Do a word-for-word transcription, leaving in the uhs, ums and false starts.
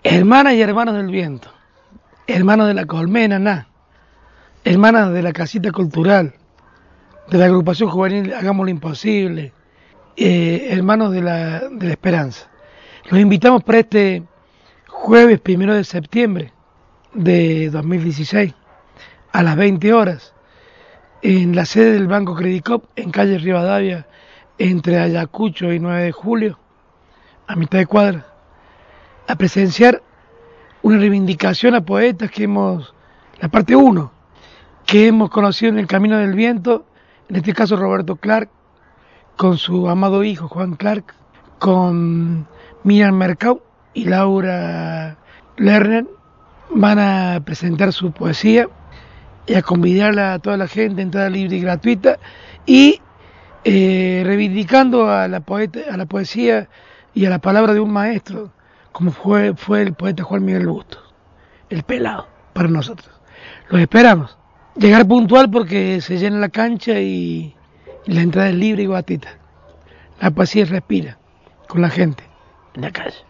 Hermanas y hermanos del viento, hermanos de la colmena, na, hermanas de la casita cultural, de la agrupación juvenil Hagamos lo Imposible, eh, hermanos de la, de la esperanza. Los invitamos para este jueves primero de septiembre de dos mil dieciséis a las veinte horas en la sede del Banco Credicop en calle Rivadavia entre Ayacucho y nueve de julio, a mitad de cuadra, a presenciar una reivindicación a poetas que hemos, la parte uno, que hemos conocido en el Camino del Viento, en este caso Roberto Clark, con su amado hijo Juan Clark, con Miriam Mercado y Laura Lerner, van a presentar su poesía y a convidarla a toda la gente, entrada libre y gratuita, y eh, reivindicando a la, poeta, a la poesía y a la palabra de un maestro, como fue, fue el poeta Juan Miguel Bustos, el pelado, para nosotros. Los esperamos. Llegar puntual porque se llena la cancha y, y la entrada es libre y gratuita. La poesía respira con la gente en la calle.